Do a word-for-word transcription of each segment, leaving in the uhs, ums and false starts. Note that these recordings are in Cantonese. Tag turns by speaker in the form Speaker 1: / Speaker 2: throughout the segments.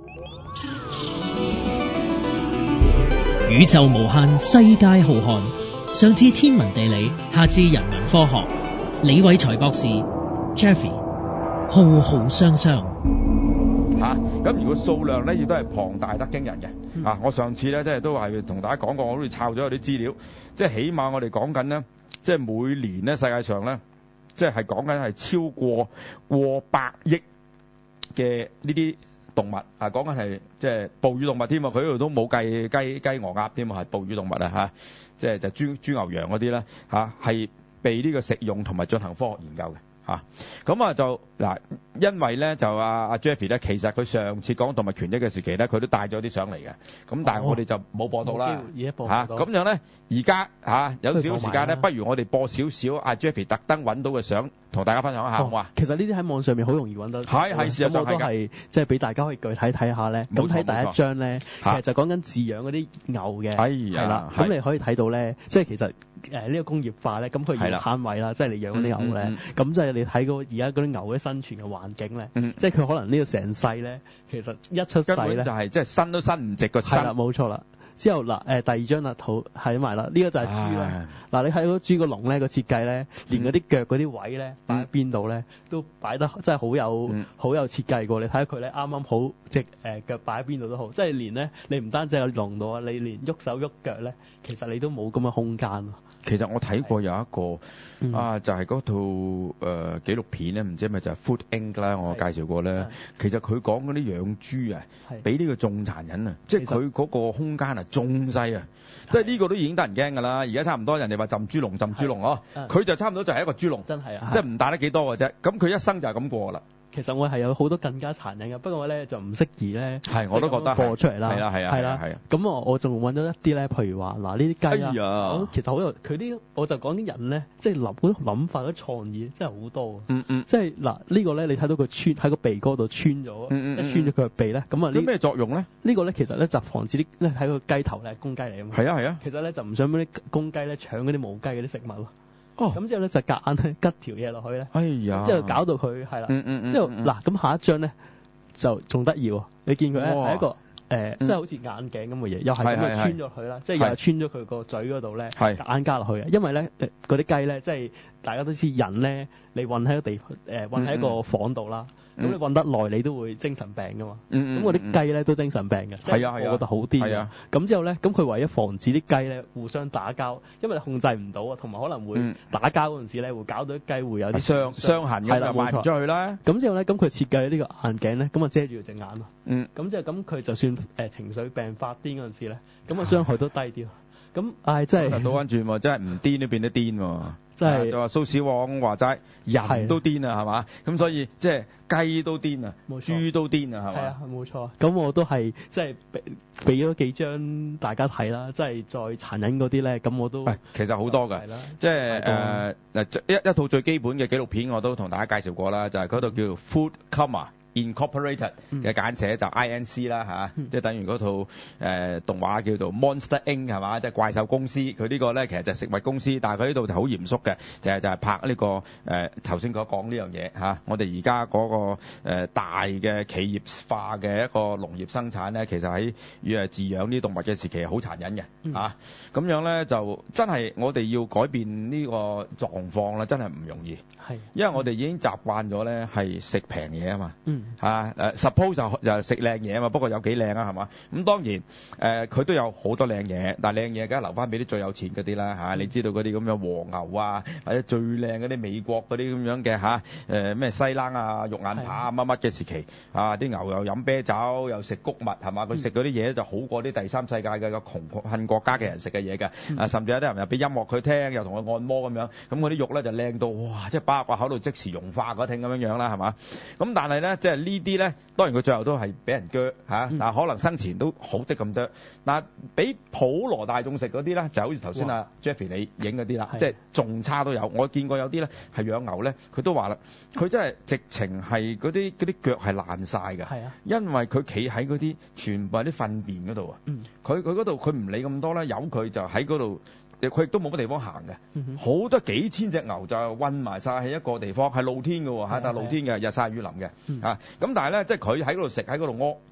Speaker 1: 宇宙無限，世界浩瀚。上至天文地理，下至人文科學，李偉才博士 Jeffrey 浩浩湯湯
Speaker 2: 嚇，咁如果數量咧亦都係龐大得驚人嘅。嗯、啊，我上次咧即係都係同大家講過，我都會抄咗有啲資料，即係起碼我哋講緊咧，即係每年咧世界上咧，即係係講緊係超過過百億嘅呢啲動物啊，講緊係即係哺乳動物添啊，佢呢度都冇計雞雞鵝鴨添啊，係哺乳動物啊嚇，即係就豬豬牛羊嗰啲咧嚇，係被呢個食用同埋進行科學研究嘅。嚇，咁啊就嗱，因為咧就阿阿 Jeffrey 咧，其實佢上次講動物權益嘅時期咧，佢都帶咗啲相嚟嘅，咁但係我哋就冇播到啦，嚇，咁樣咧而家嚇有少少時間咧，不如我哋播少少阿 Jeffrey 特登揾到嘅相，同大家分享一下，好嘛？
Speaker 3: 其實呢啲喺網上面好容易揾到，
Speaker 2: 係係事實上係㗎，
Speaker 3: 咁我都係即係俾大家可以具體睇下咧。咁睇第一張咧，其實就講緊飼養嗰啲牛嘅，係啦，咁你可以睇到咧，即係其實誒呢個工業化咧，咁佢要慳位啦，即係你養嗰啲牛咧，咁即係你睇到而家嗰啲牛嘅生存嘅環境咧，嗯、即係佢可能呢個成世咧，其實一出世咧
Speaker 2: 就係即係伸都伸唔直個身。
Speaker 3: 係啦，冇錯啦。之後嗱，誒第二張啦，圖係埋啦，呢、呢個就係豬啦。嗱，你睇到豬個籠咧個設計咧，連嗰啲腳嗰啲位咧擺喺邊度咧，都擺得真係好有好、嗯、有設計過。你睇下佢咧，啱啱好隻誒腳擺喺邊度都好，即係連咧你唔單止有籠度啊，你連喐手喐腳咧，其實你都冇咁嘅空間。
Speaker 2: 其實我睇過有一個、嗯、啊，就係、是、嗰套誒、呃、紀錄片咧，唔知係咪就係 Food Incorporated 啦，我介紹過咧。其實佢講嗰啲養豬啊，比呢個仲殘忍啊，即係佢嗰個空間啊，仲細啊，即係呢個都已經得人驚㗎啦。而家差唔多人哋話浸豬籠，浸豬籠哦，佢就差唔多就係一個豬籠，
Speaker 3: 真係啊，
Speaker 2: 即係唔大得幾多嘅啫。咁佢一生就係咁過啦。
Speaker 3: 其實我係有好多更加殘忍嘅，不過我咧就唔適宜咧，
Speaker 2: 係我都覺得
Speaker 3: 播出嚟啦，
Speaker 2: 係啦係啊係啦係啊。
Speaker 3: 咁我我仲揾咗一啲咧，譬如話嗱呢啲雞啦，
Speaker 2: 哎、
Speaker 3: 我其實好有佢啲，我就講啲人咧，即係諗嗰啲諗法、嗰啲創意真係好多。
Speaker 2: 嗯嗯，
Speaker 3: 即係嗱呢個咧，你睇到佢穿喺個鼻哥度穿咗，
Speaker 2: 嗯嗯
Speaker 3: 一穿咗佢個鼻咧，咁啊
Speaker 2: 有咩作用咧？
Speaker 3: 呢個咧其實咧就防止啲咧睇個雞頭咧公雞嚟啊嘛。
Speaker 2: 係啊係啊。
Speaker 3: 其實咧就唔想俾啲公雞咧搶嗰啲母雞嗰啲食物咯。
Speaker 2: 哦，
Speaker 3: 咁之後咧就夾硬咧吉條嘢落去咧，
Speaker 2: 哎呀，
Speaker 3: 之後搞到佢係啦，
Speaker 2: 嗯嗯嗯，
Speaker 3: 之後嗱咁下一張咧就仲得意喎，你見佢咧係一個誒，即、呃、係、嗯、好似眼鏡咁嘅嘢，又係咁樣穿咗佢啦，即係又係穿咗佢個嘴嗰度咧，夾硬加落去嘅，因為咧誒嗰啲雞咧，即係大家都知人咧，你韞喺個地誒韞喺一個房度啦。咁、嗯、你韞得耐，你都會精神病噶嘛。咁我啲雞咧都精神病嘅，即係我覺得好癲。係啊。咁之後咧，咁佢為咗防止啲雞咧互相打交，因為你控制唔到啊，同埋可能會打交嗰陣時咧，會搞到啲雞會有啲傷傷痕嘅，就賣唔出去啦。咁之後咧，咁佢設計呢個眼鏡咧，咁啊遮住隻眼咯。嗯。咁之後咁佢就算誒、呃、情緒病發癲嗰陣時咧，咁啊傷害都低啲。咁唉，真係倒翻轉喎，真係唔癲都變得癲喎。即係就話蘇小王話齋，人都癲啊，係嘛？咁所以即係雞都癲啊，豬都癲啊，係嘛？係啊， 冇錯。咁我都係即係俾俾咗幾張大家睇啦，即係再殘忍嗰啲咧，咁我都
Speaker 2: 其實好多㗎，即係誒嗱一一套最基本嘅紀錄片我都同大家介紹過啦，就係嗰度叫做 Food Coma Incorporated 嘅簡寫就 I N C 啦嚇，即係等於嗰套誒、呃、動畫叫做 Monster Incorporated 係嘛，即係怪獸公司。佢呢個咧其實就係食物公司，但係佢呢度就好嚴肅嘅，就係就係拍呢、這個誒頭先佢講呢樣嘢嚇。我哋而家嗰個、呃、大嘅企業化嘅一個農業生產咧，其實喺與誒飼養呢啲動物嘅時期係好殘忍嘅嚇。咁、嗯啊、樣咧就真係我哋要改變呢個狀況啦，真係唔容易。係，因為我哋已經習慣咗咧係食平嘢啊嘛。嗯。嚇誒 suppose 就就食靚嘢啊嘛，不過有幾靚啊係嘛？咁當然誒佢都有好多靚嘢，但係靚嘢梗係留翻俾啲最有錢嗰啲啦嚇。你知道嗰啲咁樣和牛啊，或者最靚嗰啲美國嗰啲咁樣嘅嚇誒咩西冷啊、肉眼扒乜乜嘅時期啊，啲牛又飲啤酒又食穀物係嘛？佢食嗰啲嘢就好過啲第三世界嘅個窮困國家嘅人食嘅嘢㗎。啊，甚至有啲人又俾音樂佢聽，又同佢按摩咁樣，咁嗰啲肉咧就靚到哇，即係巴個口度即時融化嗰挺咁樣樣啦係嘛？咁但係咧即係呢啲咧，當然佢最後都係俾人鋸嚇，但係可能生前都好啲咁多。嗱，俾普羅大眾食嗰啲咧，就好似頭先阿 Jeffrey 你影嗰啲啦，即係仲差都有。我見過有啲咧係養牛咧，佢都話啦，佢真係直情係嗰啲嗰啲腳係爛晒㗎，因為佢企喺嗰啲全部係啲糞便嗰度啊。佢佢嗰度佢唔理咁多啦，由佢就喺嗰度。佢亦都冇乜地方行嘅，好、嗯、多幾千隻牛就韞埋晒喺一個地方，係露天嘅喎嚇，但係露天嘅，日曬雨淋嘅嚇。咁但係咧，即係佢喺嗰度食，喺嗰度屙，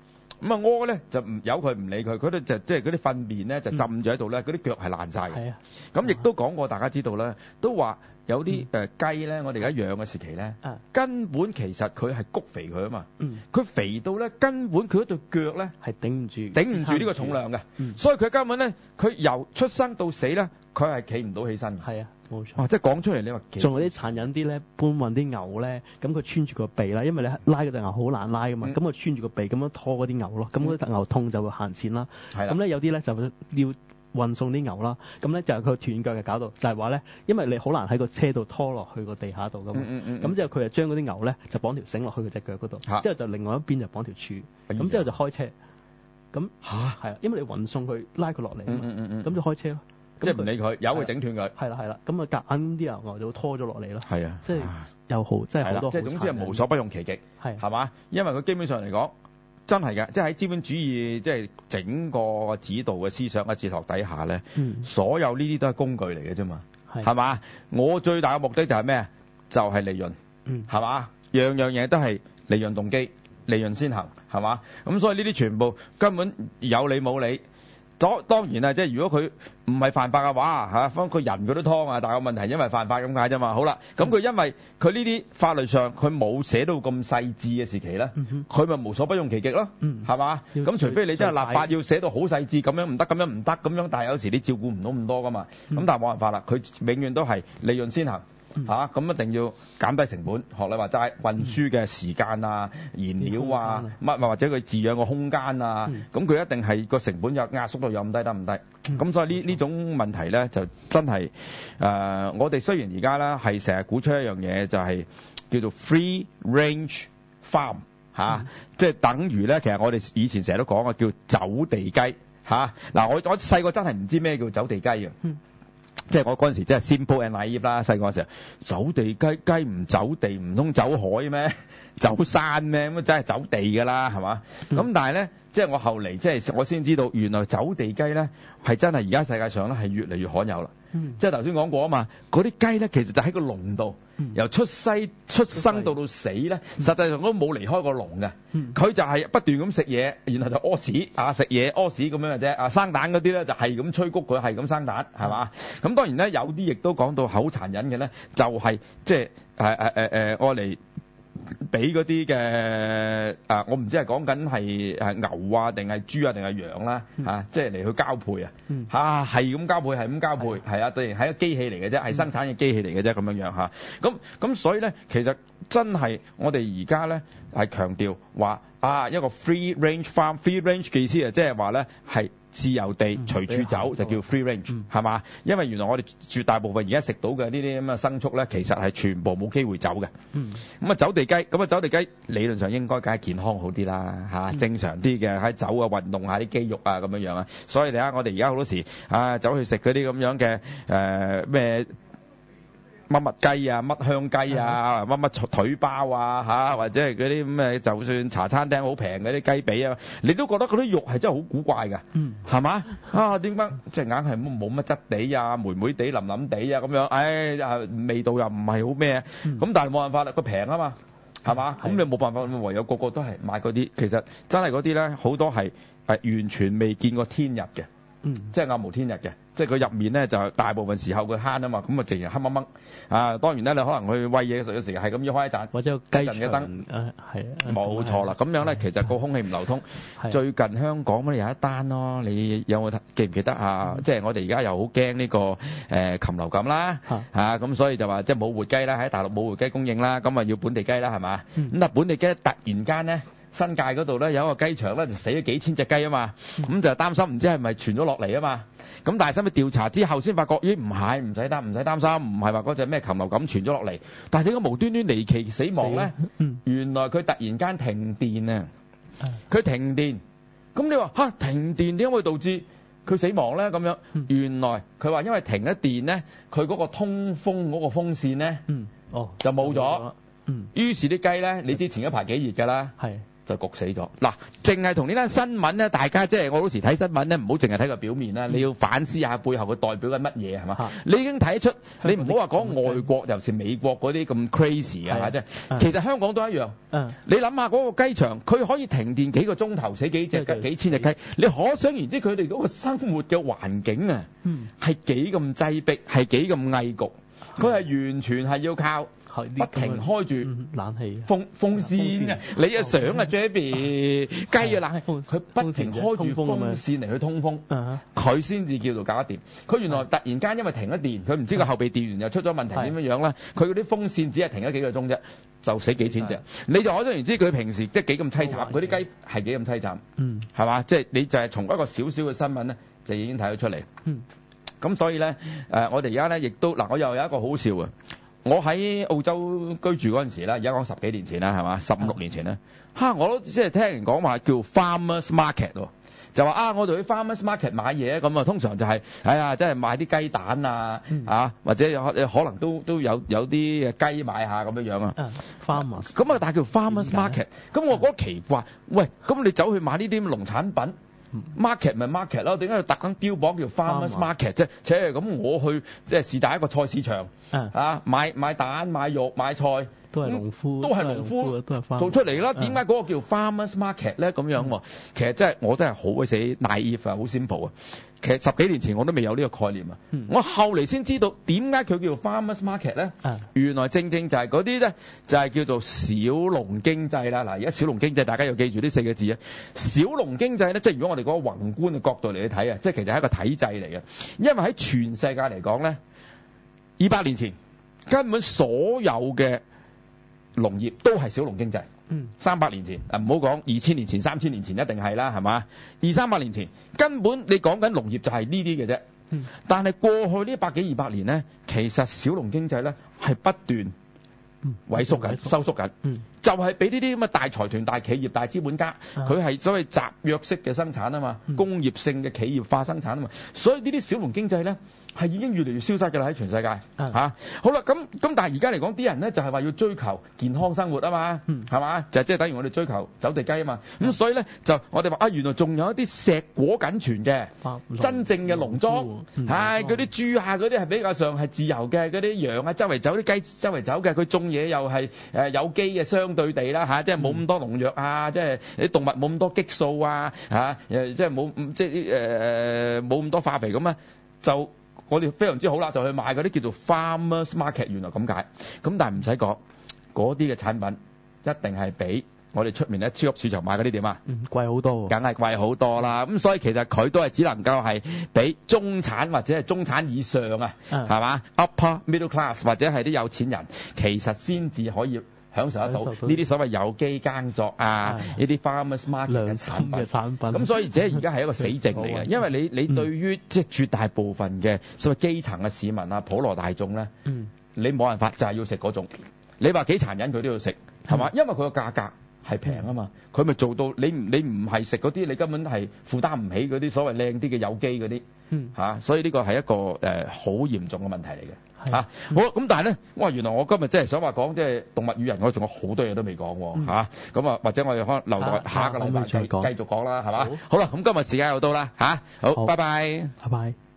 Speaker 2: 咁啊屙咧就唔由佢唔理佢，佢都就即係嗰啲糞便咧就浸住喺度咧，嗰啲腳係爛晒嘅。係啊，咁亦都講過，大家知道咧，都話有啲誒雞咧，我哋而家養嘅時期咧，根本其實佢係谷肥佢啊嘛。嗯，佢肥到咧根本佢嗰對腳咧係頂唔住，頂唔住呢個重量嘅。嗯，所以佢根本咧，佢由出生到死咧，佢係企唔到起身。係啊。冇錯，哦，即係講出嚟你話，
Speaker 3: 仲有啲殘忍啲咧，搬運啲牛咧，咁佢穿住個鼻啦，因為你拉嗰隻牛好難拉噶嘛，咁佢、嗯、穿住個鼻咁樣拖嗰啲牛咯，咁嗰隻牛痛就會行前啦。係啦，咁咧有啲咧就要運送啲牛啦，咁咧就係佢斷腳嘅搞到，就係話咧，因為你好難喺個車度拖落去個地下度噶嘛，咁、嗯嗯嗯、之後佢就將嗰啲牛咧就綁條繩落去佢隻腳嗰度，啊、之後就另外一邊就綁條柱，咁、哎、之後就開車，咁嚇係啊，因為你運送佢拉佢落嚟，咁、嗯嗯嗯、就開車咯。
Speaker 2: 即係唔理佢，由佢整斷佢。係啦係啦，咁啊夾硬啲牛牛就拖咗落嚟咯。係啊，即係又好，即係好多。即係總之係無所不用其極，係係嘛？因為佢基本上嚟講，真係嘅，即係喺資本主義即係整個指導嘅思想嘅哲學底下咧，嗯、所有呢啲都係工具嚟嘅啫嘛，係嘛？我最大嘅目的就係咩？就係、是、利潤，嗯，係嘛？樣樣嘢都係利潤動機，利潤先行，係嘛？咁所以呢啲全部根本有理冇理。當然啦，即係如果佢唔係犯法嘅話嚇，幫佢人佢都拖啊，但係個問題因為犯法咁解啫嘛。好啦，咁佢因為佢呢啲法律上佢冇寫到咁細緻嘅時期咧，佢咪、嗯、無所不用其極咯，係嘛？咁除非你真係立法要寫到好細緻，咁樣唔得，咁樣唔得，咁樣，但係有時你照顧唔到咁多噶嘛。咁、嗯、但係冇辦法啦，佢永遠都係利潤先行。嚇咁、嗯啊、一定要減低成本，學你話齋運輸嘅時間啊、嗯、燃料啊、乜或者佢飼養嘅空間啊，咁佢、嗯、一定係個成本有壓縮到有咁低得唔低？咁、嗯、所以呢呢種問題咧就真係誒、呃，我哋雖然而家咧係成日鼓吹一樣嘢，就係叫做 free range farm 嚇、啊，嗯、即係等於咧，其實我哋以前成日都講嘅叫走地雞嚇。嗱、啊，我我細個真係唔知咩叫走地雞嘅。嗯即係我嗰陣時真係 simple and naive 啦，細個嘅時候走地雞雞唔走地唔通走海咩？走山咩？咁真係走地㗎啦，係嘛？咁、嗯、但係咧，即係我後嚟即係我先知道，原來走地雞咧係真係而家世界上咧係越嚟越罕有啦。嗯、即係頭先講過啊嘛，嗰啲雞咧其實就喺個籠度，嗯、由出世出生到到死咧，嗯、實際上都冇離開過籠嘅。佢、嗯、就係不斷咁食嘢，然後就屙屎啊，食嘢屙屎咁樣嘅啫。啊，生蛋嗰啲咧就係咁催谷佢，係咁生蛋，係嘛？咁、嗯、當然咧，有啲亦都講到好殘忍嘅咧，就係即係誒誒誒誒愛嚟俾嗰啲嘅啊，我唔知係講緊係誒牛啊，定係豬啊，定係羊啦嚇，即係嚟去交配啊嚇，係咁交配，係咁交配，係啊，當然係一個機器嚟嘅啫，係生產嘅機器嚟嘅啫，咁樣樣嚇。咁咁所以咧，其實真係我哋而家咧係強調話啊，一個 free range farm，free range 嘅意思啊，即係話咧係自由地隨處走就叫 free range 係嘛？因為原來我哋絕大部分而家食到嘅呢啲咁嘅牲畜咧，其實係全部冇機會走嘅。咁啊走地雞，咁啊走地雞理論上應該梗係健康好啲啦嚇，正常啲嘅喺走啊運動下啲肌肉啊咁樣樣啊。所以你睇我哋而家好多時啊走去食嗰啲咁樣嘅誒咩乜乜雞啊，乜香雞啊，乜乜腿包啊嚇，或者係嗰啲咁嘅，就算茶餐廳好平嗰啲雞髀啊，你都覺得嗰啲肉係真係好古怪㗎，嗯，係嘛？啊點解即係硬係冇乜質地啊，霉霉地、腍腍地啊咁樣，唉啊味道又唔係好咩？咁但係冇辦法啦，佢平啊嘛，係嘛？咁你冇辦法，唯有個個都係買嗰啲，其實真係嗰啲咧好多係係完全未見過天日嘅。嗯，即係暗無天日嘅，即係佢入面咧就大部分時候佢慳啊嘛，咁啊直然黑掹掹啊！當然咧，你可能去餵嘢嘅時候係咁要開一盞，或者雞陣嘅燈，係啊，冇錯啦。咁樣咧，其實個空氣唔流通。最近香港咧有一單咯，你有冇記唔記得啊？即係我哋而家又好驚呢個誒禽流感啦，嚇咁所以就話即係冇活雞啦，喺大陸冇活雞供應啦，咁啊要本地雞啦，係嘛？咁但係本地雞咧突然間咧。新界嗰度咧有一個雞場咧就死咗幾千隻雞啊嘛，咁、嗯、就擔心唔知係咪傳咗落嚟啊嘛，咁但係使唔使調查之後先發覺，咦唔係，唔使擔唔使擔心，唔係話嗰隻咩禽流感傳咗落嚟，但係點解無端端離奇死亡咧？嗯、原來佢突然間停電啊，佢停電，咁你話嚇停電點解會導致佢死亡咧？咁樣、嗯、原來佢話因為停咗電咧，佢嗰個通風嗰個風扇咧，嗯、哦就冇咗。嗯，於是啲雞咧，你知前一排幾熱㗎啦，係就焗死咗。嗱，淨係同呢單新聞咧，大家即係我嗰時睇新聞咧，唔好淨係睇個表面啦，你要反思下背後佢代表緊乜嘢係嘛？你已經睇得出，你唔好話講外國，尤其是美國嗰啲咁 crazy 嘅嚇，即係其實香港都一樣。你諗下嗰個雞場，佢可以停電幾個鐘頭，死幾隻雞、幾千隻雞，你可想而知佢哋嗰個生活嘅環境啊，係幾咁擠迫，係幾咁翳焗，佢係完全係要靠不停開住
Speaker 3: 冷氣、
Speaker 2: 風風扇啊！你啊想啊 ，Jabby 雞啊冷氣，佢不停開住風扇嚟去通風，佢先至叫做搞得掂。佢原來突然間因為停咗電，佢唔知個後備電源又出咗問題點樣樣啦。佢嗰啲風扇只係停咗幾個鐘啫，就死幾千隻。你就可想而知佢平時即係幾咁凄慘，嗰啲雞係幾咁凄慘，係嘛？即係你就係從一個少少嘅新聞咧，就已經睇到出嚟。咁所以咧，誒我哋而家咧亦都嗱，我又有一個好笑嘅。我喺澳洲居住嗰陣時咧，而家講十幾年前啦，係嘛？十五六年前咧，嚇我都即係聽人講話叫 farmers market 喎，就話啊，我哋去 farmers market 買嘢咁啊，通常就係、是，哎呀，即係買啲雞蛋啊，嗯、啊，或者可能都都有有啲雞買下咁樣樣啊。farmers 咁啊，但係叫 farmers market，咁我覺得奇怪，喂，咁你走去買呢啲農產品？market 咪 market 咯，點解要特登標榜叫 farmers market 啫？且咁我去即係是但一個菜市場啊，買買蛋、買肉、買菜，
Speaker 3: 都係農夫，
Speaker 2: 都係農夫做出嚟啦。點解嗰個叫 farmers market 咧？咁樣喎，其實真係我真係好鬼死 naive 啊，好 simple 啊。其實十幾年前我都未有呢個概念啊，嗯、我後嚟先知道點解佢叫 farmers market 咧、嗯。原來正正就係嗰啲咧，就係叫做小農經濟啦。嗱，而家小農經濟大家要記住呢四個字啊。小農經濟咧，即係如果我哋嗰個宏觀嘅角度嚟去睇啊，即係其實係一個體制嚟嘅。因為喺全世界嚟講咧，二百年前根本所有嘅農業都係小農經濟。嗯，三百年前啊，唔好講二千年前、三千年前一定係啦，係嘛？二三百年前根本你講緊農業就係呢啲嘅啫。嗯，但係過去呢百幾二百年咧，其實小農經濟咧係不斷萎縮緊、收縮緊。嗯，就係俾呢啲咁嘅大財團、大企業、大資本家，佢係所謂集約式嘅生產啊嘛，嗯、工業性嘅企業化生產啊嘛，所以呢啲小農經濟咧係已經越嚟越消失㗎啦，喺全世界嚇、嗯啊。好啦，咁咁但係而家嚟講，啲人咧就係話要追求健康生活啊嘛，係、嗯、嘛？就即係等於我哋追求走地雞啊嘛。咁、嗯、所以咧就我哋話啊，原來仲有一啲碩果僅存嘅真正嘅農莊，係嗰啲豬啊嗰啲係比較上係自由嘅，嗰啲羊啊周圍走，啲雞周圍走嘅，佢種嘢又係誒有機嘅，相對地啦嚇、啊，即係冇咁多農藥啊，即係啲動物冇咁多激素啊嚇，誒即係冇即係啲誒冇咁多化肥咁啊，就。我哋非常之好啦，就去買嗰啲叫做 farmers market， 原來咁解。咁但係唔使講，嗰啲嘅產品一定係比我哋出面咧超級市場買嗰啲點啊？嗯，貴好多，梗係貴好多啦。咁所以其實佢都係只能夠係比中產或者係中產以上啊，係、嗯、嘛 upper middle class 或者係啲有錢人，其實先至可以享受得到呢啲所謂有機耕作啊，呢啲 farmers market 嘅產品。產品咁所以而且而家係一個死症嚟嘅，因為你你對於即係絕大部分嘅所謂基層嘅市民啊、普羅大眾咧，嗯、你冇辦法就係要食嗰種。你話幾殘忍佢都要食，係嘛？嗯、因為佢個價格係平啊嘛，佢咪做到你唔你唔係食嗰啲，你根本係負擔唔起嗰啲所謂靚啲嘅有機嗰啲，嚇、嗯啊，所以呢個係一個誒好、呃、嚴重嘅問題嚟嘅。嚇、啊，好咁，但係咧，哇！原來我今日真係想話講，即係動物與人，我仲有好多嘢都未講喎，嚇。咁啊，或者我哋可能留待下個禮拜繼繼續講啦，係嘛？好啦，咁今日時間又到啦，嚇，好，拜拜，拜拜。